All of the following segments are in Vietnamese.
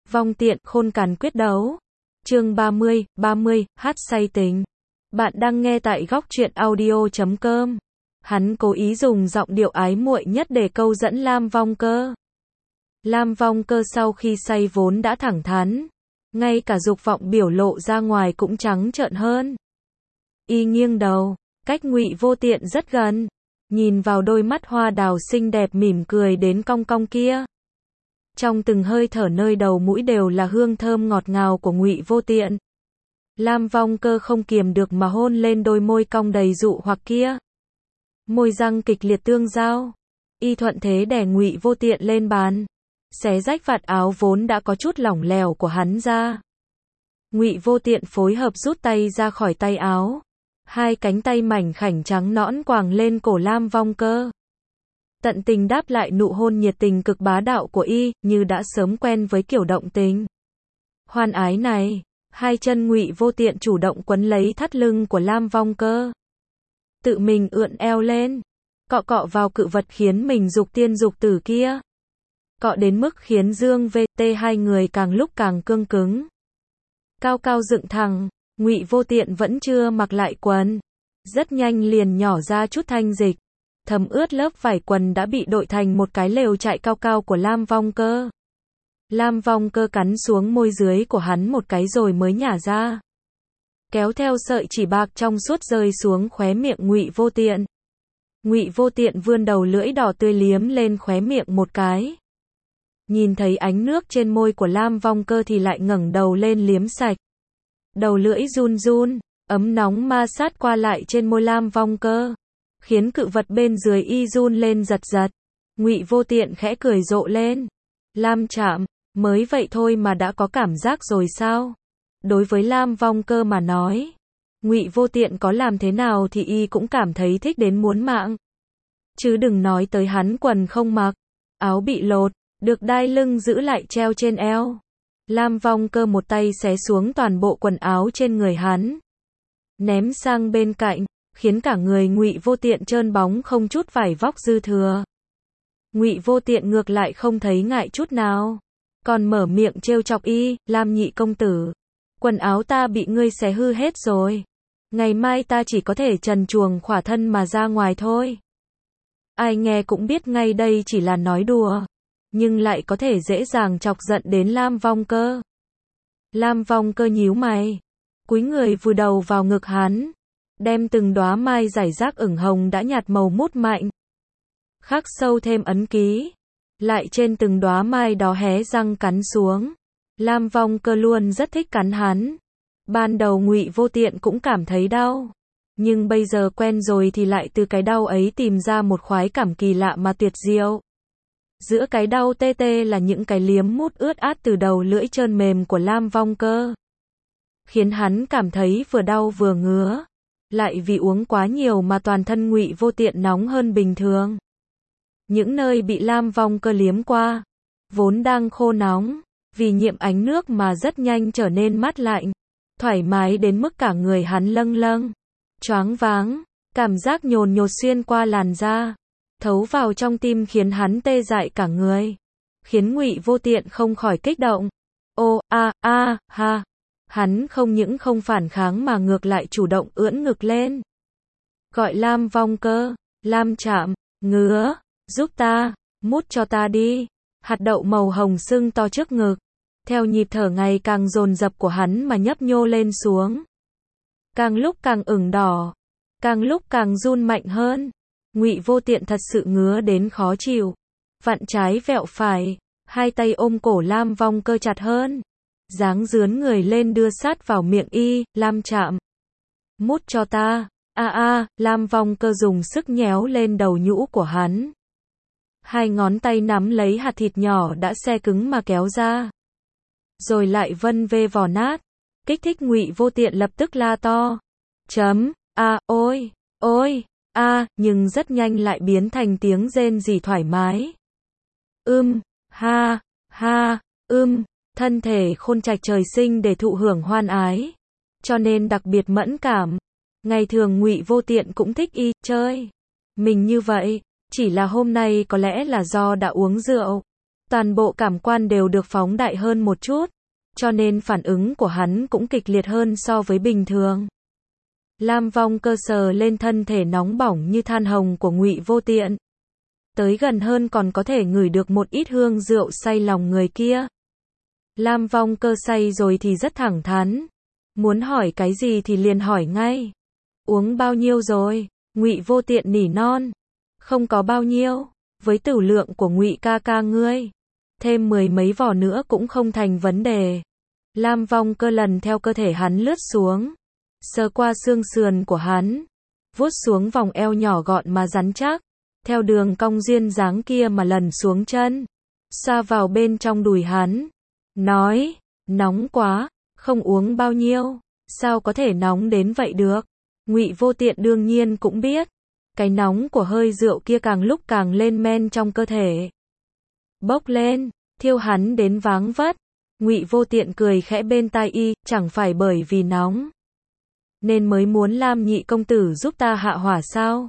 Vong tiện, khôn cằn quyết đấu. Chương 30, hát say tình. Bạn đang nghe tại góc truyện audio.com. Hắn cố ý dùng giọng điệu ái muội nhất để câu dẫn Lam Vong Cơ. Lam Vong Cơ sau khi say vốn đã thẳng thắn, ngay cả dục vọng biểu lộ ra ngoài cũng trắng trợn hơn. Y nghiêng đầu, cách Ngụy Vô Tiện rất gần, nhìn vào đôi mắt hoa đào xinh đẹp mỉm cười đến cong cong kia. Trong từng hơi thở nơi đầu mũi đều là hương thơm ngọt ngào của Ngụy Vô Tiện. Lam Vong Cơ không kiềm được mà hôn lên đôi môi cong đầy dụ hoặc kia. Môi răng kịch liệt tương giao. Y thuận thế đè Ngụy Vô Tiện lên bàn, xé rách vạt áo vốn đã có chút lỏng lẻo của hắn ra. Ngụy Vô Tiện phối hợp rút tay ra khỏi tay áo. Hai cánh tay mảnh khảnh trắng nõn quàng lên cổ Lam Vong Cơ. Tận tình đáp lại nụ hôn nhiệt tình cực bá đạo của y, như đã sớm quen với kiểu động tình hoan ái này. Hai chân Ngụy Vô Tiện chủ động quấn lấy thắt lưng của Lam Vong Cơ, tự mình ưỡn eo lên, cọ cọ vào cự vật khiến mình dục tiên dục tử kia. Cọ đến mức khiến dương VT hai người càng lúc càng cương cứng. Cao cao dựng thẳng, Ngụy Vô Tiện vẫn chưa mặc lại quần, rất nhanh liền nhỏ ra chút thanh dịch, thấm ướt lớp vải quần đã bị đội thành một cái lều trại cao cao của Lam Vong Cơ. Lam Vong Cơ cắn xuống môi dưới của hắn một cái rồi mới nhả ra, kéo theo sợi chỉ bạc trong suốt rơi xuống khóe miệng Ngụy Vô Tiện. Ngụy Vô Tiện vươn đầu lưỡi đỏ tươi liếm lên khóe miệng một cái. Nhìn thấy ánh nước trên môi của Lam Vong Cơ thì lại ngẩng đầu lên liếm sạch. Đầu lưỡi run run, ấm nóng ma sát qua lại trên môi Lam Vong Cơ, khiến cự vật bên dưới y run lên giật giật. Ngụy Vô Tiện khẽ cười rộ lên. Lam chạm, mới vậy thôi mà đã có cảm giác rồi sao? Đối với Lam Vong Cơ mà nói, Ngụy Vô Tiện có làm thế nào thì y cũng cảm thấy thích đến muốn mạng. Chứ đừng nói tới hắn quần không mặc, áo bị lột, được đai lưng giữ lại treo trên eo. Lam Vong Cơ một tay xé xuống toàn bộ quần áo trên người hắn, ném sang bên cạnh, khiến cả người Ngụy Vô Tiện trơn bóng không chút vải vóc dư thừa. Ngụy Vô Tiện ngược lại không thấy ngại chút nào, còn mở miệng trêu chọc y, Lam nhị công tử, quần áo ta bị ngươi xé hư hết rồi. Ngày mai ta chỉ có thể trần truồng khỏa thân mà ra ngoài thôi. Ai nghe cũng biết ngay đây chỉ là nói đùa, nhưng lại có thể dễ dàng chọc giận đến Lam Vong Cơ. Lam Vong Cơ nhíu mày, cúi người vùi đầu vào ngực hắn, đem từng đóa mai rải rác ửng hồng đã nhạt màu mút mạnh, khắc sâu thêm ấn ký. Lại trên từng đóa mai đó hé răng cắn xuống. Lam Vong Cơ luôn rất thích cắn hắn. Ban đầu Ngụy Vô Tiện cũng cảm thấy đau, nhưng bây giờ quen rồi thì lại từ cái đau ấy tìm ra một khoái cảm kỳ lạ mà tuyệt diệu. Giữa cái đau tê tê là những cái liếm mút ướt át từ đầu lưỡi trơn mềm của Lam Vong Cơ, khiến hắn cảm thấy vừa đau vừa ngứa. Lại vì uống quá nhiều mà toàn thân Ngụy Vô Tiện nóng hơn bình thường. Những nơi bị Lam Vong Cơ liếm qua, vốn đang khô nóng, vì nhiễm ánh nước mà rất nhanh trở nên mát lạnh, thoải mái đến mức cả người hắn lâng lâng, choáng váng, cảm giác nhồn nhột xuyên qua làn da, thấu vào trong tim khiến hắn tê dại cả người, khiến Ngụy Vô Tiện không khỏi kích động. Ô, ha, hắn không những không phản kháng mà ngược lại chủ động ưỡn ngực lên, gọi Lam Vong Cơ, Lam chạm, ngứa, giúp ta, mút cho ta đi. Hạt đậu màu hồng sưng to trước ngực, theo nhịp thở ngày càng dồn dập của hắn mà nhấp nhô lên xuống. Càng lúc càng ửng đỏ, càng lúc càng run mạnh hơn. Ngụy Vô Tiện thật sự ngứa đến khó chịu, vặn trái vẹo phải, hai tay ôm cổ Lam Vong Cơ chặt hơn, dáng dướn người lên đưa sát vào miệng y. Lam chạm, mút cho ta. Lam Vong Cơ dùng sức nhéo lên đầu nhũ của hắn. Hai ngón tay nắm lấy hạt thịt nhỏ đã xe cứng mà kéo ra, rồi lại vân vê vò nát, kích thích Ngụy Vô Tiện lập tức la to. Ôi, nhưng rất nhanh lại biến thành tiếng rên rỉ thoải mái. Thân thể khôn trạch trời sinh để thụ hưởng hoan ái, cho nên đặc biệt mẫn cảm. Ngày thường Ngụy Vô Tiện cũng thích y chơi mình như vậy, chỉ là hôm nay có lẽ là do đã uống rượu, Toàn bộ cảm quan đều được phóng đại hơn một chút, cho nên phản ứng của hắn cũng kịch liệt hơn so với bình thường. Lam Vong Cơ sờ lên thân thể nóng bỏng như than hồng của Ngụy Vô Tiện. Tới gần hơn còn có thể ngửi được một ít hương rượu say lòng người kia. Lam Vong Cơ say rồi thì rất thẳng thắn. Muốn hỏi cái gì thì liền hỏi ngay. Uống bao nhiêu rồi? Ngụy Vô Tiện nỉ non. Không có bao nhiêu. Với tửu lượng của Ngụy ca ca ngươi, thêm 10 mấy vò nữa cũng không thành vấn đề. Lam Vong Cơ lần theo cơ thể hắn lướt xuống, sờ qua xương sườn của hắn, vuốt xuống vòng eo nhỏ gọn mà rắn chắc, theo đường cong duyên dáng kia mà lần xuống chân, xoa vào bên trong đùi hắn, nói, nóng quá, không uống bao nhiêu, sao có thể nóng đến vậy được. Ngụy Vô Tiện đương nhiên cũng biết, cái nóng của hơi rượu kia càng lúc càng lên men trong cơ thể. Bốc lên, thiêu hắn đến váng vất. Ngụy Vô Tiện cười khẽ bên tai y, chẳng phải bởi vì nóng nên mới muốn Lam nhị công tử giúp ta hạ hỏa sao?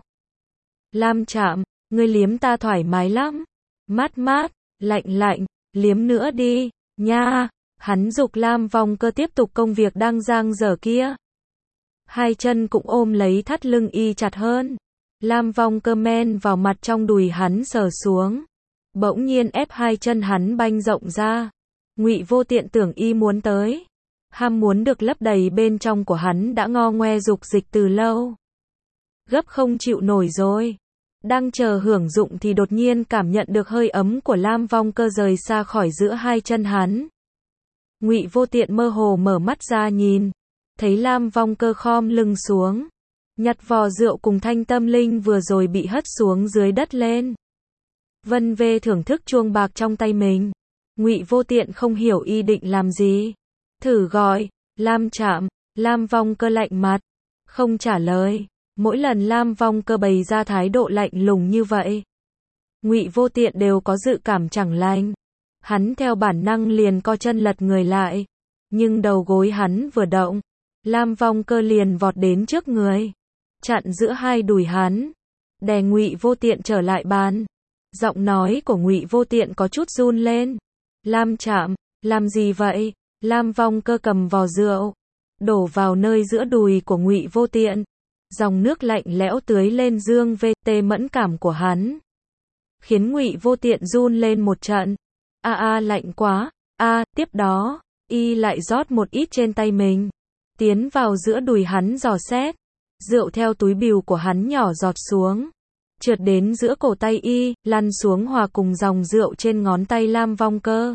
Lam Trạm, ngươi liếm ta thoải mái lắm. Mát mát, lạnh lạnh, liếm nữa đi, nha. Hắn giục Lam Vong Cơ tiếp tục công việc đang dang dở kia. Hai chân cũng ôm lấy thắt lưng y chặt hơn. Lam Vong Cơ men vào mặt trong đùi hắn sờ xuống. Bỗng nhiên ép hai chân hắn banh rộng ra. Ngụy Vô Tiện tưởng y muốn tới. Ham muốn được lấp đầy bên trong của hắn đã ngo ngoe dục dịch từ lâu. Gấp không chịu nổi rồi. Đang chờ hưởng dụng thì đột nhiên cảm nhận được hơi ấm của Lam Vong Cơ rời xa khỏi giữa hai chân hắn. Ngụy Vô Tiện mơ hồ mở mắt ra nhìn. Thấy Lam Vong Cơ khom lưng xuống. Nhặt vò rượu cùng thanh tâm linh vừa rồi bị hất xuống dưới đất lên. Vân vê thưởng thức chuông bạc trong tay mình. Ngụy Vô Tiện không hiểu y định làm gì. Thử gọi, Lam Trạm, Lam Vong Cơ lạnh mặt. Không trả lời. Mỗi lần Lam Vong Cơ bày ra thái độ lạnh lùng như vậy, Ngụy Vô Tiện đều có dự cảm chẳng lành. Hắn theo bản năng liền co chân lật người lại. Nhưng đầu gối hắn vừa động, Lam Vong Cơ liền vọt đến trước người, chặn giữa hai đùi hắn, đè Ngụy Vô Tiện trở lại bàn. Giọng nói của Ngụy Vô Tiện có chút run lên. Lam Trạm, làm gì vậy? Lam Vong Cơ cầm vò rượu, đổ vào nơi giữa đùi của Ngụy Vô Tiện. Dòng nước lạnh lẽo tưới lên dương tê mẫn cảm của hắn, khiến Ngụy Vô Tiện run lên một trận. Lạnh quá. Tiếp đó, y lại rót một ít trên tay mình, tiến vào giữa đùi hắn dò xét. Rượu theo túi bìu của hắn nhỏ giọt xuống, trượt đến giữa cổ tay y, lăn xuống hòa cùng dòng rượu trên ngón tay Lam Vong Cơ.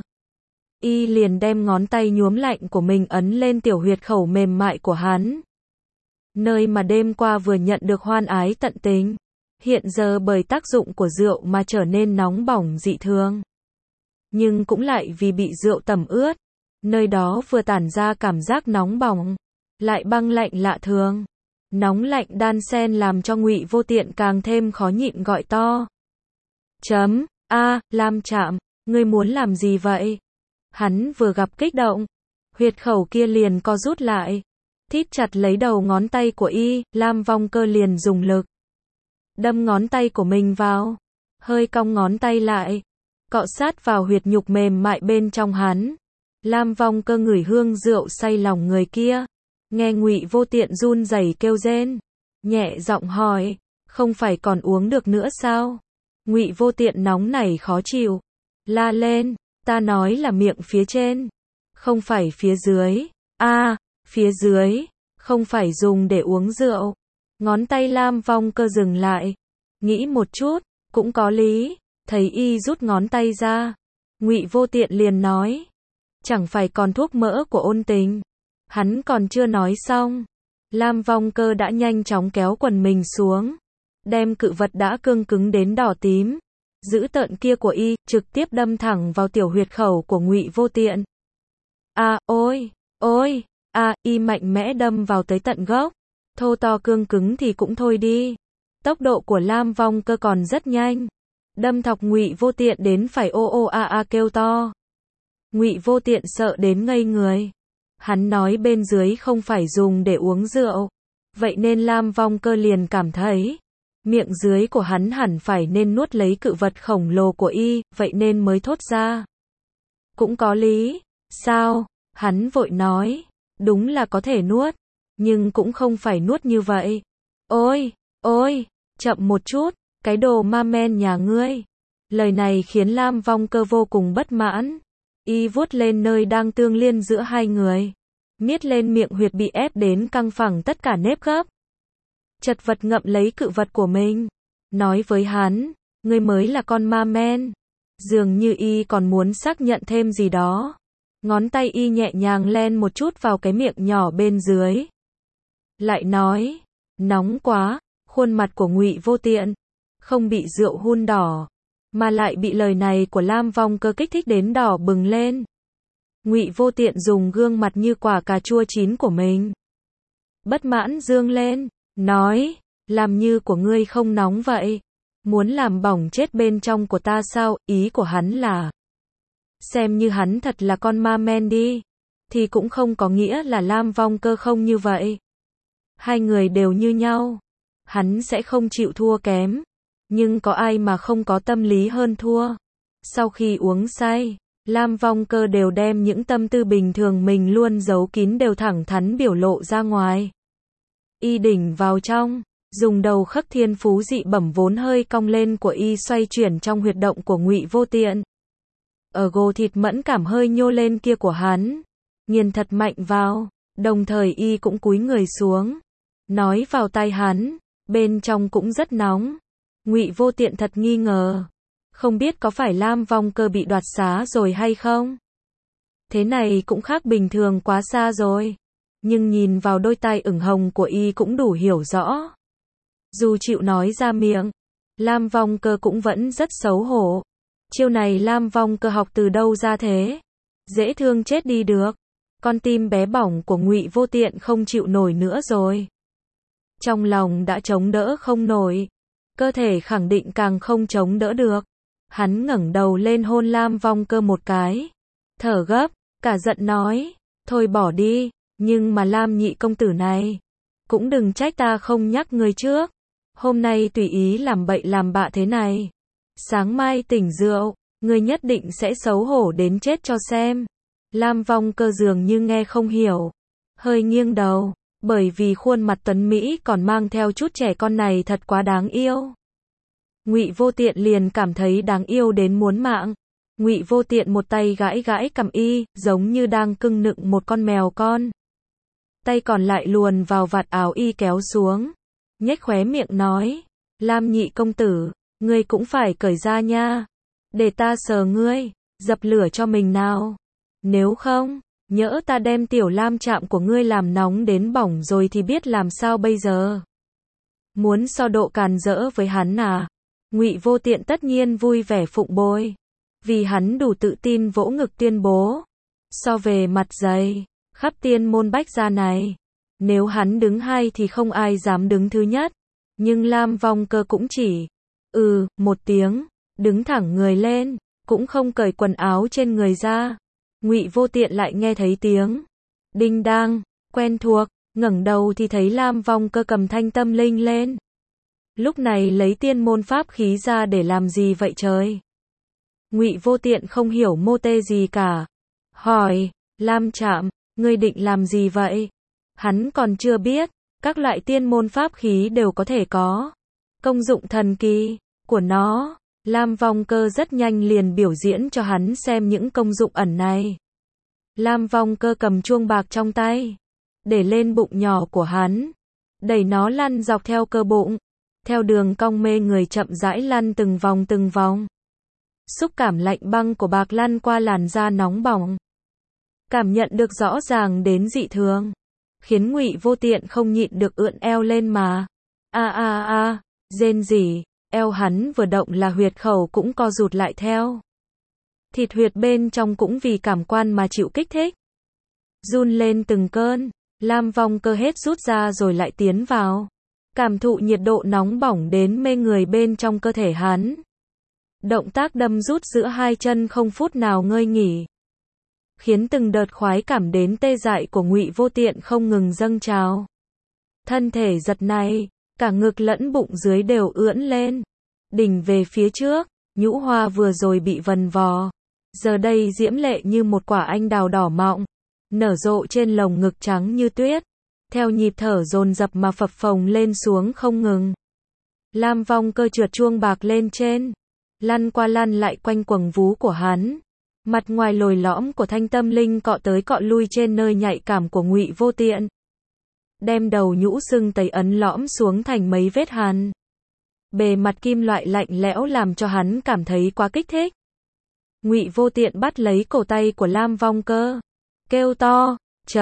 Y liền đem ngón tay nhuốm lạnh của mình ấn lên tiểu huyệt khẩu mềm mại của hắn. Nơi mà đêm qua vừa nhận được hoan ái tận tình, hiện giờ bởi tác dụng của rượu mà trở nên nóng bỏng dị thường. Nhưng cũng lại vì bị rượu tẩm ướt, nơi đó vừa tản ra cảm giác nóng bỏng, lại băng lạnh lạ thường. Nóng lạnh đan xen làm cho Ngụy Vô Tiện càng thêm khó nhịn gọi to. Lam Trạm, ngươi muốn làm gì vậy? Hắn vừa gặp kích động, huyệt khẩu kia liền co rút lại, thít chặt lấy đầu ngón tay của y. Lam Vong Cơ liền dùng lực đâm ngón tay của mình vào, hơi cong ngón tay lại, cọ sát vào huyệt nhục mềm mại bên trong hắn. Lam Vong Cơ ngửi hương rượu say lòng người kia, nghe Ngụy Vô Tiện run rẩy kêu rên, nhẹ giọng hỏi, không phải còn uống được nữa sao? Ngụy Vô Tiện nóng nảy khó chịu, la lên, ta nói là miệng phía trên, không phải phía dưới. Phía dưới, không phải dùng để uống rượu. Ngón tay Lam Vong Cơ dừng lại, nghĩ một chút, cũng có lý. Thấy y rút ngón tay ra, Ngụy Vô Tiện liền nói, chẳng phải còn thuốc mỡ của ôn tình. Hắn còn chưa nói xong, Lam Vong Cơ đã nhanh chóng kéo quần mình xuống, đem cự vật đã cương cứng đến đỏ tím, dữ tợn kia của y, trực tiếp đâm thẳng vào tiểu huyệt khẩu của Ngụy Vô Tiện. Ôi, y mạnh mẽ đâm vào tới tận gốc. Thô to cương cứng thì cũng thôi đi. Tốc độ của Lam Vong Cơ còn rất nhanh. Đâm thọc Ngụy Vô Tiện đến phải kêu to. Ngụy Vô Tiện sợ đến ngây người. Hắn nói bên dưới không phải dùng để uống rượu, vậy nên Lam Vong Cơ liền cảm thấy Miệng dưới của hắn hẳn phải nên nuốt lấy cự vật khổng lồ của y, vậy nên mới thốt ra. Cũng có lý. Sao? Hắn vội nói. Đúng là có thể nuốt. Nhưng cũng không phải nuốt như vậy. Ôi, ôi, chậm một chút, cái đồ ma men nhà ngươi. Lời này khiến Lam Vong Cơ vô cùng bất mãn. Y vuốt lên nơi đang tương liên giữa hai người. Miết lên miệng huyệt bị ép đến căng phẳng tất cả nếp gấp. Chật vật ngậm lấy cự vật của mình. Nói với hắn, ngươi mới là con ma men. Dường như y còn muốn xác nhận thêm gì đó. Ngón tay y nhẹ nhàng len một chút vào cái miệng nhỏ bên dưới. Lại nói, nóng quá, khuôn mặt của Ngụy Vô Tiện không bị rượu hun đỏ, mà lại bị lời này của Lam Vong Cơ kích thích đến đỏ bừng lên. Ngụy Vô Tiện dùng gương mặt như quả cà chua chín của mình, bất mãn dương lên, nói, làm như của ngươi không nóng vậy, muốn làm bỏng chết bên trong của ta sao? Ý của hắn là, xem như hắn thật là con ma men đi, thì cũng không có nghĩa là Lam Vong Cơ không như vậy. Hai người đều như nhau, hắn sẽ không chịu thua kém, nhưng có ai mà không có tâm lý hơn thua. Sau khi uống say, Lam Vong Cơ đều đem những tâm tư bình thường mình luôn giấu kín đều thẳng thắn biểu lộ ra ngoài. Y đỉnh vào trong, dùng đầu khắc thiên phú dị bẩm vốn hơi cong lên của y xoay chuyển trong huyệt động của Ngụy Vô Tiện. Ở gồ thịt mẫn cảm hơi nhô lên kia của hắn, nghiền thật mạnh vào, đồng thời y cũng cúi người xuống, nói vào tai hắn, bên trong cũng rất nóng. Ngụy Vô Tiện thật nghi ngờ, không biết có phải Lam Vong Cơ bị đoạt xá rồi hay không? Thế này cũng khác bình thường quá xa rồi. Nhưng nhìn vào đôi tai ửng hồng của y cũng đủ hiểu rõ. Dù chịu nói ra miệng, Lam Vong Cơ cũng vẫn rất xấu hổ. Chiêu này Lam Vong Cơ học từ đâu ra thế? Dễ thương chết đi được. Con tim bé bỏng của Ngụy Vô Tiện không chịu nổi nữa rồi. Trong lòng đã chống đỡ không nổi, cơ thể khẳng định càng không chống đỡ được. Hắn ngẩng đầu lên hôn Lam Vong Cơ một cái, thở gấp, cả giận nói, thôi bỏ đi, nhưng mà Lam nhị công tử này, cũng đừng trách ta không nhắc ngươi trước, hôm nay tùy ý làm bậy làm bạ thế này, sáng mai tỉnh rượu, ngươi nhất định sẽ xấu hổ đến chết cho xem. Lam Vong Cơ dường như nghe không hiểu, hơi nghiêng đầu, bởi vì khuôn mặt tuấn Mỹ còn mang theo chút trẻ con này thật quá đáng yêu. Ngụy Vô Tiện liền cảm thấy đáng yêu đến muốn mạng. Ngụy Vô Tiện một tay gãi gãi cằm y, giống như đang cưng nựng một con mèo con. Tay còn lại luồn vào vạt áo y kéo xuống, nhếch khóe miệng nói, Lam nhị công tử, ngươi cũng phải cởi ra nha, để ta sờ ngươi, dập lửa cho mình nào. Nếu không, nhỡ ta đem tiểu lam chạm của ngươi làm nóng đến bỏng rồi thì biết làm sao bây giờ. Muốn so độ càn rỡ với hắn à? Ngụy Vô Tiện tất nhiên vui vẻ phụng bồi, vì hắn đủ tự tin vỗ ngực tuyên bố, so về mặt dày, khắp tiên môn bách gia này, nếu hắn đứng hai thì không ai dám đứng thứ nhất. Nhưng Lam Vong Cơ cũng chỉ một tiếng, đứng thẳng người lên, cũng không cởi quần áo trên người ra. Ngụy Vô Tiện lại nghe thấy tiếng đinh đang quen thuộc, ngẩng đầu thì thấy Lam Vong Cơ cầm thanh tâm linh lên. Lúc này lấy tiên môn pháp khí ra để làm gì vậy trời? Ngụy Vô Tiện không hiểu mô tê gì cả, hỏi, Lam chạm, ngươi định làm gì vậy? Hắn còn chưa biết, các loại tiên môn pháp khí đều có thể có công dụng thần kỳ của nó. Lam Vong Cơ rất nhanh liền biểu diễn cho hắn xem những công dụng ẩn này. Lam Vong Cơ cầm chuông bạc trong tay, để lên bụng nhỏ của hắn, đẩy nó lăn dọc theo cơ bụng, theo đường cong mê người chậm rãi lăn từng vòng từng vòng. Xúc cảm lạnh băng của bạc lăn qua làn da nóng bỏng, cảm nhận được rõ ràng đến dị thường, khiến Ngụy Vô Tiện không nhịn được ưỡn eo lên mà. Rên rỉ, eo hắn vừa động là huyệt khẩu cũng co rụt lại theo. Thịt huyệt bên trong cũng vì cảm quan mà chịu kích thích, run lên từng cơn. Lam Vong Cơ hết rút ra rồi lại tiến vào, cảm thụ nhiệt độ nóng bỏng đến mê người bên trong cơ thể hắn. Động tác đâm rút giữa hai chân không phút nào ngơi nghỉ, khiến từng đợt khoái cảm đến tê dại của Ngụy Vô Tiện không ngừng dâng trào. Thân thể giật này, cả ngực lẫn bụng dưới đều ưỡn lên, đỉnh về phía trước, nhũ hoa vừa rồi bị vần vò, giờ đây diễm lệ như một quả anh đào đỏ mọng, nở rộ trên lồng ngực trắng như tuyết, theo nhịp thở dồn dập mà phập phồng lên xuống không ngừng. Lam Vong Cơ trượt chuông bạc lên trên, lăn qua lăn lại quanh quầng vú của hắn. Mặt ngoài lồi lõm của Thanh Tâm Linh cọ tới cọ lui trên nơi nhạy cảm của Ngụy Vô Tiện, đem đầu nhũ sưng tấy ấn lõm xuống thành mấy vết hằn. Bề mặt kim loại lạnh lẽo làm cho hắn cảm thấy quá kích thích. Ngụy Vô Tiện bắt lấy cổ tay của Lam Vong Cơ, kêu to,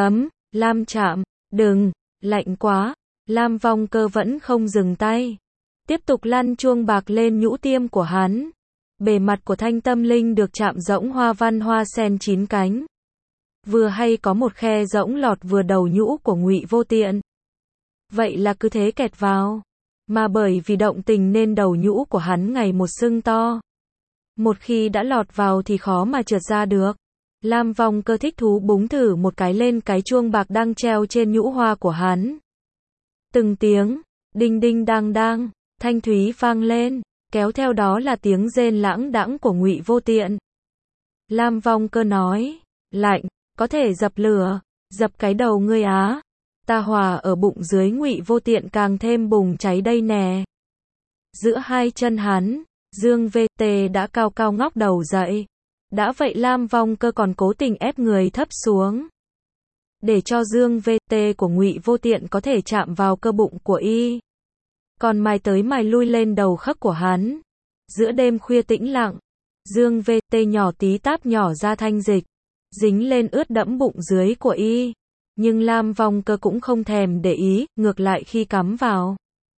Lam chạm, đừng, lạnh quá. Lam Vong Cơ vẫn không dừng tay, tiếp tục lăn chuông bạc lên nhũ tiêm của hắn. Bề mặt của Thanh Tâm Linh được chạm rỗng hoa văn hoa sen 9 cánh. Vừa hay có một khe rỗng lọt vừa đầu nhũ của Ngụy Vô Tiện. Vậy là cứ thế kẹt vào. Mà bởi vì động tình nên đầu nhũ của hắn ngày một sưng to. Một khi đã lọt vào thì khó mà trượt ra được. Lam Vong Cơ thích thú búng thử một cái lên cái chuông bạc đang treo trên nhũ hoa của hắn. Từng tiếng, đinh đinh đang đang, thanh thúy vang lên, kéo theo đó là tiếng rên lãng đãng của Ngụy Vô Tiện. Lam Vong Cơ nói, lạnh, có thể dập lửa, dập cái đầu ngươi á. Ta hòa ở bụng dưới Ngụy Vô Tiện càng thêm bùng cháy đây nè. Giữa hai chân hắn, Dương VT đã cao cao ngóc đầu dậy. Đã vậy Lam Vong Cơ còn cố tình ép người thấp xuống, để cho Dương VT của Ngụy Vô Tiện có thể chạm vào cơ bụng của y. Còn mài tới mài lui lên đầu khấc của hắn. Giữa đêm khuya tĩnh lặng, Dương VT nhỏ tí táp nhỏ ra thanh dịch, dính lên ướt đẫm bụng dưới của y. Nhưng Lam Vong Cơ cũng không thèm để ý, ngược lại khi cắm vào,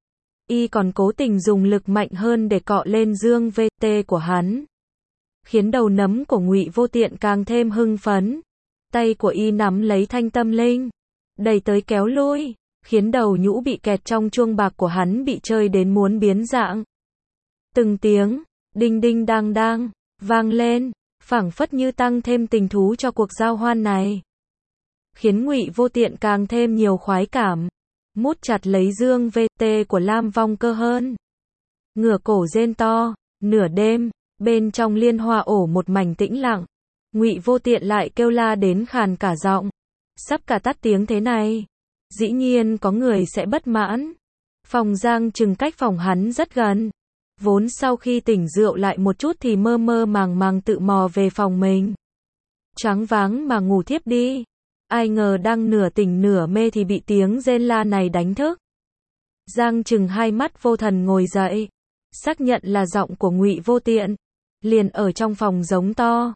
y còn cố tình dùng lực mạnh hơn để cọ lên Dương VT của hắn, khiến đầu nấm của Ngụy Vô Tiện càng thêm hưng phấn. Tay của y nắm lấy Thanh Tâm Linh, đẩy tới kéo lui, khiến đầu nhũ bị kẹt trong chuông bạc của hắn bị chơi đến muốn biến dạng. Từng tiếng, đinh đinh đang đang, vang lên, phảng phất như tăng thêm tình thú cho cuộc giao hoan này. Khiến Ngụy Vô Tiện càng thêm nhiều khoái cảm, mút chặt lấy Dương VT của Lam Vong Cơ hơn. Ngửa cổ rên to, nửa đêm, bên trong liên hoa ổ một mảnh tĩnh lặng. Ngụy Vô Tiện lại kêu la đến khàn cả giọng, sắp cả tắt tiếng thế này. Dĩ nhiên có người sẽ bất mãn. Phòng Giang Trừng cách phòng hắn rất gần. Vốn sau khi tỉnh rượu lại một chút thì mơ mơ màng màng tự mò về phòng mình. Choáng váng mà ngủ thiếp đi. Ai ngờ đang nửa tỉnh nửa mê thì bị tiếng rên la này đánh thức. Giang Trừng hai mắt vô thần ngồi dậy, xác nhận là giọng của Ngụy Vô Tiện. Liền ở trong phòng giống to.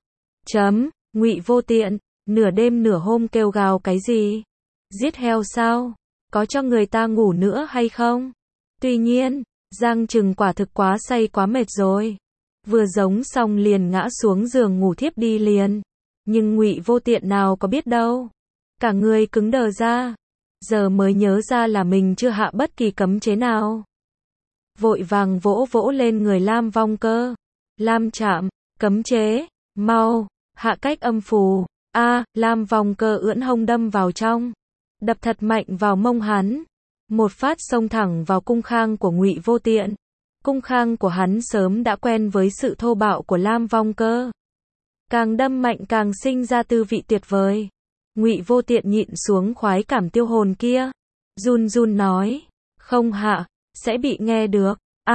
Ngụy Vô Tiện, nửa đêm nửa hôm kêu gào cái gì? Giết heo sao? Có cho người ta ngủ nữa hay không? Tuy nhiên, Giang Trừng quả thực quá say quá mệt rồi. Vừa giống xong liền ngã xuống giường ngủ thiếp đi liền. Nhưng Ngụy Vô Tiện nào có biết đâu. Cả người cứng đờ ra. Giờ mới nhớ ra là mình chưa hạ bất kỳ cấm chế nào. Vội vàng vỗ vỗ lên người Lam Vong Cơ. Lam chạm, cấm chế, mau, hạ cách âm phù. Lam Vong Cơ ưỡn hông đâm vào trong, đập thật mạnh vào mông hắn. Một phát xông thẳng vào cung khang của Ngụy Vô Tiện. Cung khang của hắn sớm đã quen với sự thô bạo của Lam Vong Cơ. Càng đâm mạnh càng sinh ra tư vị tuyệt vời. Ngụy Vô Tiện nhịn xuống khoái cảm tiêu hồn kia. Run run nói, không hạ, sẽ bị nghe được.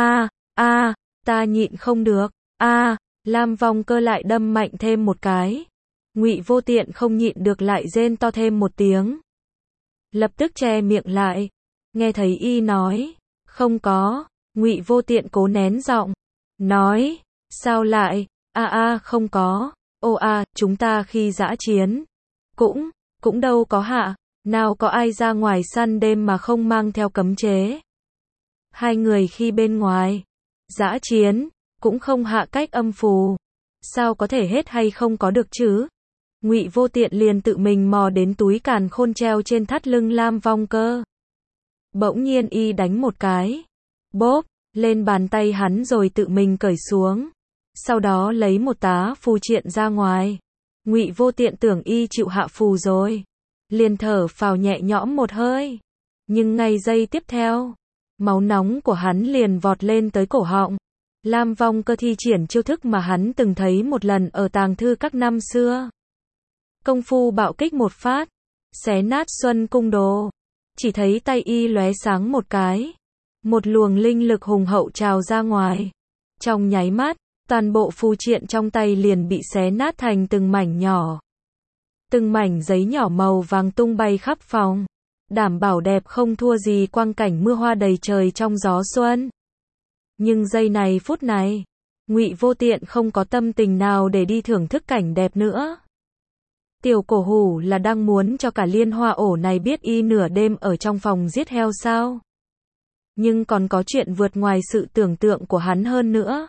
Ta nhịn không được. Lam Vong Cơ lại đâm mạnh thêm một cái. Ngụy Vô Tiện không nhịn được lại rên to thêm một tiếng. Lập tức che miệng lại. Nghe thấy y nói, không có. Ngụy Vô Tiện cố nén giọng, nói, sao lại? Không có. Chúng ta khi dã chiến, cũng đâu có hạ. Nào có ai ra ngoài săn đêm mà không mang theo cấm chế. Hai người khi bên ngoài dã chiến, cũng không hạ cách âm phù. Sao có thể hết hay không có được chứ? Ngụy Vô Tiện liền tự mình mò đến túi càn khôn treo trên thắt lưng Lam Vong Cơ. Bỗng nhiên y đánh một cái, bóp, lên bàn tay hắn rồi tự mình cởi xuống. Sau đó lấy một tá phù triện ra ngoài. Ngụy Vô Tiện tưởng y chịu hạ phù rồi. Liền thở phào nhẹ nhõm một hơi. Nhưng ngay giây tiếp theo, Máu nóng của hắn liền vọt lên tới cổ họng. Lam Vong Cơ thi triển chiêu thức mà hắn từng thấy một lần ở tàng thư các năm xưa. Công phu bạo kích một phát, xé nát Xuân Cung Đồ. Chỉ thấy tay y lóe sáng một cái, một luồng linh lực hùng hậu trào ra ngoài. Trong nháy mắt, toàn bộ phù triện trong tay liền bị xé nát thành từng mảnh nhỏ. Từng mảnh giấy nhỏ màu vàng tung bay khắp phòng, đảm bảo đẹp không thua gì quang cảnh mưa hoa đầy trời trong gió xuân. Nhưng giây này phút này, Ngụy Vô Tiện không có tâm tình nào để đi thưởng thức cảnh đẹp nữa. Tiểu cổ hủ là đang muốn cho cả Liên Hoa ổ này biết y nửa đêm ở trong phòng giết heo sao? Nhưng còn có chuyện vượt ngoài sự tưởng tượng của hắn hơn nữa.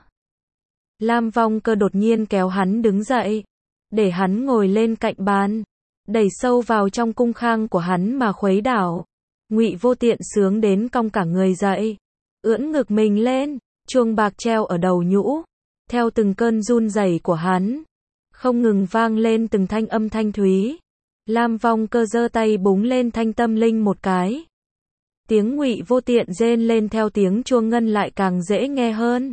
Lam Vong Cơ đột nhiên kéo hắn đứng dậy, để hắn ngồi lên cạnh bàn, đẩy sâu vào trong cung khang của hắn mà khuấy đảo. Ngụy Vô Tiện sướng đến cong cả người dậy, ưỡn ngực mình lên, chuông bạc treo ở đầu nhũ, theo từng cơn run rẩy của hắn, không ngừng vang lên từng thanh âm thanh thúy. Lam Vong Cơ giơ tay búng lên thanh tâm linh một cái. Tiếng Ngụy Vô Tiện rên lên theo tiếng chuông ngân lại càng dễ nghe hơn.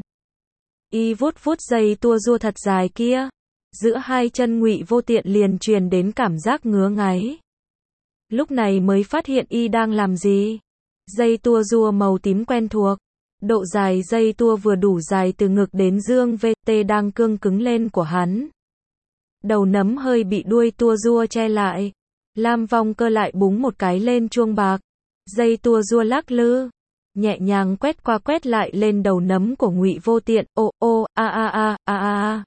Y vuốt vuốt dây tua rua thật dài kia, giữa hai chân Ngụy Vô Tiện liền truyền đến cảm giác ngứa ngáy. Lúc này mới phát hiện y đang làm gì. Dây tua rua màu tím quen thuộc, độ dài dây tua vừa đủ dài từ ngực đến dương VT đang cương cứng lên của hắn. Đầu nấm hơi bị đuôi tua rua che lại. Lam Vong Cơ lại búng một cái lên chuông bạc. Dây tua rua lắc lư, nhẹ nhàng quét qua quét lại lên đầu nấm của Ngụy Vô Tiện. Ô ô, a a a, a a a.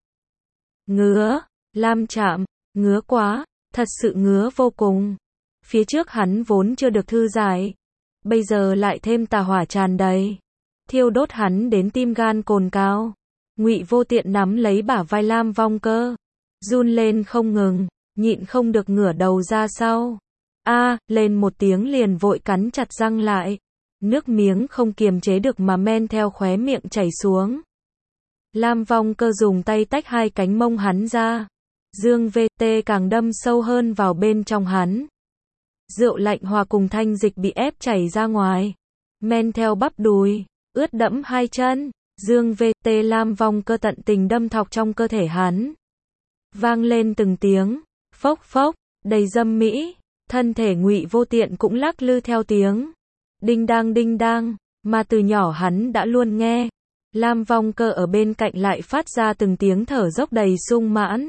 Ngứa, Lam chạm, ngứa quá, thật sự ngứa vô cùng. Phía trước hắn vốn chưa được thư giải, bây giờ lại thêm tà hỏa tràn đầy, thiêu đốt hắn đến tim gan cồn cào. Ngụy Vô Tiện nắm lấy bả vai Lam Vong Cơ, run lên không ngừng, nhịn không được ngửa đầu ra sau. Lên một tiếng liền vội cắn chặt răng lại. Nước miếng không kiềm chế được mà men theo khóe miệng chảy xuống. Lam Vong Cơ dùng tay tách hai cánh mông hắn ra. Dương VT càng đâm sâu hơn vào bên trong hắn. Rượu lạnh hòa cùng thanh dịch bị ép chảy ra ngoài. Men theo bắp đùi, ướt đẫm hai chân. Dương VT Lam Vong Cơ tận tình đâm thọc trong cơ thể hắn. Vang lên từng tiếng, phốc phốc, đầy dâm mỹ. Thân thể Ngụy Vô Tiện cũng lắc lư theo tiếng đinh đang, mà từ nhỏ hắn đã luôn nghe. Lam Vong Cơ ở bên cạnh lại phát ra từng tiếng thở dốc đầy sung mãn,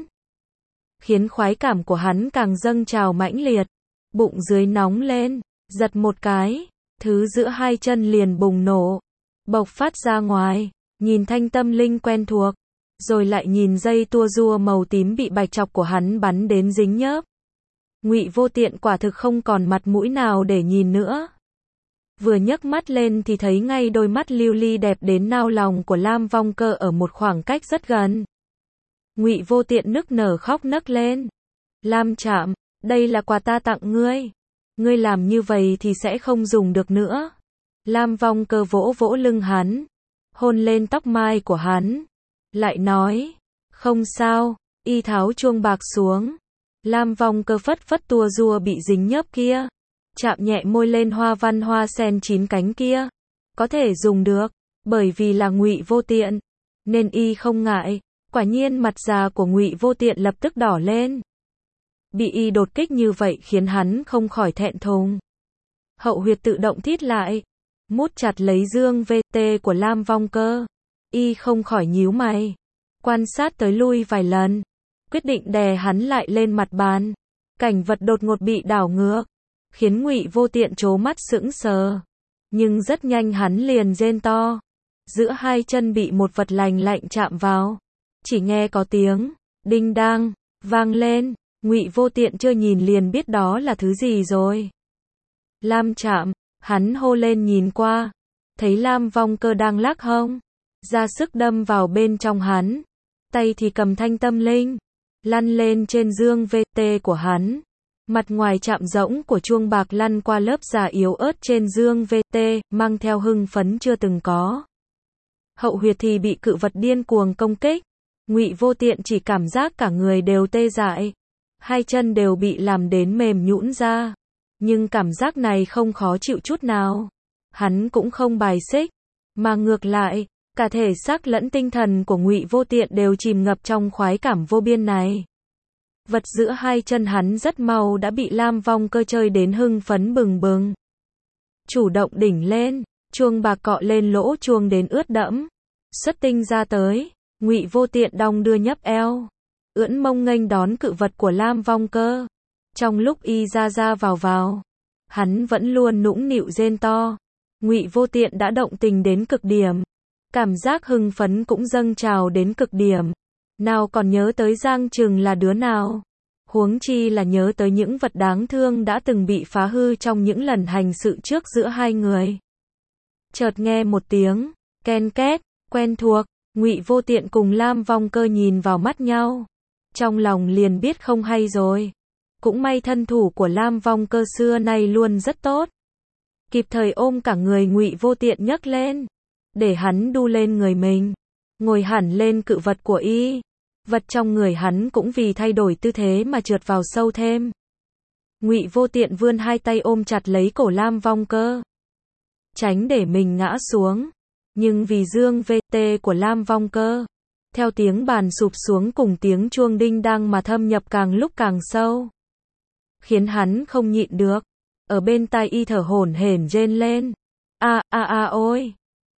khiến khoái cảm của hắn càng dâng trào mãnh liệt. Bụng dưới nóng lên, giật một cái, thứ giữa hai chân liền bùng nổ, bộc phát ra ngoài. Nhìn thanh tâm linh quen thuộc, rồi lại nhìn dây tua rua màu tím bị bạch chọc của hắn bắn đến dính nhớp. Ngụy Vô Tiện quả thực không còn mặt mũi nào để nhìn nữa. Vừa nhấc mắt lên thì thấy ngay đôi mắt lưu ly đẹp đến nao lòng của Lam Vong Cơ ở một khoảng cách rất gần. Ngụy Vô Tiện nức nở khóc nấc lên. Lam chạm, đây là quà ta tặng ngươi. Ngươi làm như vậy thì sẽ không dùng được nữa. Lam Vong Cơ vỗ vỗ lưng hắn, hôn lên tóc mai của hắn, lại nói, không sao. Y tháo chuông bạc xuống. Lam Vong Cơ phất phất tua rua bị dính nhớp kia, chạm nhẹ môi lên hoa văn hoa sen 9 cánh kia. Có thể dùng được, bởi vì là Ngụy Vô Tiện, nên y không ngại. Quả nhiên mặt già của Ngụy Vô Tiện lập tức đỏ lên. Bị y đột kích như vậy khiến hắn không khỏi thẹn thùng. Hậu huyệt tự động thít lại, mút chặt lấy dương VT của Lam Vong Cơ. Y không khỏi nhíu mày, quan sát tới lui vài lần, quyết định đè hắn lại lên mặt bàn. Cảnh vật đột ngột bị đảo ngược, khiến Ngụy Vô Tiện trố mắt sững sờ. Nhưng rất nhanh hắn liền rên to. Giữa hai chân bị một vật lành lạnh chạm vào. Chỉ nghe có tiếng đinh đang vang lên. Ngụy Vô Tiện chưa nhìn liền biết đó là thứ gì rồi. Lam chạm, hắn hô lên nhìn qua, thấy Lam Vong Cơ đang lắc hông, ra sức đâm vào bên trong hắn, tay thì cầm thanh tâm linh, lăn lên trên dương VT của hắn. Mặt ngoài chạm rỗng của chuông bạc lăn qua lớp da yếu ớt trên dương VT, mang theo hưng phấn chưa từng có. Hậu huyệt thì bị cự vật điên cuồng công kích. Ngụy Vô Tiện chỉ cảm giác cả người đều tê dại, hai chân đều bị làm đến mềm nhũn ra. Nhưng cảm giác này không khó chịu chút nào. hắn cũng không bài xích, mà ngược lại, cả thể xác lẫn tinh thần của Ngụy Vô Tiện đều chìm ngập trong khoái cảm vô biên này. Vật giữa hai chân hắn rất mau đã bị Lam Vong Cơ chơi đến hưng phấn bừng bừng. Chủ động đỉnh lên, chuông bạc cọ lên lỗ chuông đến ướt đẫm. Xuất tinh ra tới, Ngụy Vô Tiện đong đưa nhấp eo, ưỡn mông nghênh đón cự vật của Lam Vong Cơ. Trong lúc y ra ra vào, hắn vẫn luôn nũng nịu rên to. Ngụy Vô Tiện đã động tình đến cực điểm, cảm giác hưng phấn cũng dâng trào đến cực điểm. Nào còn nhớ tới Giang Trừng là đứa nào, huống chi là nhớ tới những vật đáng thương đã từng bị phá hư trong những lần hành sự trước giữa hai người. Chợt nghe một tiếng ken két quen thuộc, Ngụy Vô Tiện cùng Lam Vong Cơ nhìn vào mắt nhau, trong lòng liền biết không hay rồi. Cũng may thân thủ của Lam Vong Cơ xưa nay luôn rất tốt, kịp thời ôm cả người Ngụy Vô Tiện nhấc lên, để hắn đu lên người mình, ngồi hẳn lên cự vật của y. Vật trong người hắn cũng vì thay đổi tư thế mà trượt vào sâu thêm. Ngụy Vô Tiện vươn hai tay ôm chặt lấy cổ Lam Vong Cơ, tránh để mình ngã xuống, nhưng vì dương VT của Lam Vong Cơ, theo tiếng bàn sụp xuống cùng tiếng chuông đinh đang mà thâm nhập càng lúc càng sâu, khiến hắn không nhịn được, ở bên tai y thở hổn hển rên lên. Ôi,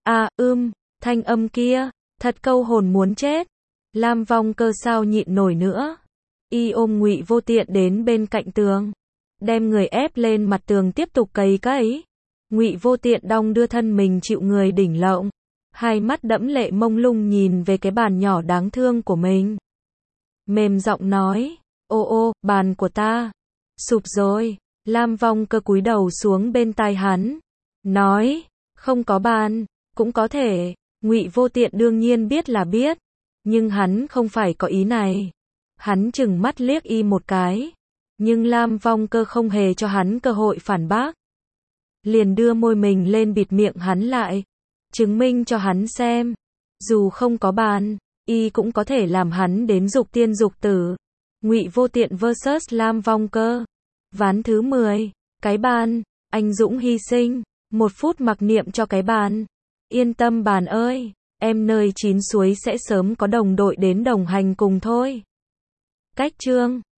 thanh âm kia, thật câu hồn muốn chết. Lam Vong Cơ sao nhịn nổi nữa, y ôm Ngụy Vô Tiện đến bên cạnh tường, đem người ép lên mặt tường tiếp tục cày cấy. Ngụy Vô Tiện đong đưa thân mình chịu người đỉnh lộng, hai mắt đẫm lệ mông lung nhìn về cái bàn nhỏ đáng thương của mình, mềm giọng nói, ô bàn của ta sụp rồi. Lam Vong Cơ cúi đầu xuống bên tai hắn, nói, không có bàn, cũng có thể. Ngụy Vô Tiện đương nhiên biết là biết, nhưng hắn không phải có ý này. Hắn chừng mắt liếc y một cái, nhưng Lam Vong Cơ không hề cho hắn cơ hội phản bác, liền đưa môi mình lên bịt miệng hắn lại, chứng minh cho hắn xem, dù không có bàn, y cũng có thể làm hắn đến dục tiên dục tử. Ngụy Vô Tiện vs Lam Vong Cơ. Ván thứ 10, cái bàn, anh dũng hy sinh, 1 phút mặc niệm cho cái bàn. Yên tâm bàn ơi, em nơi chín suối sẽ sớm có đồng đội đến đồng hành cùng thôi. Cách chương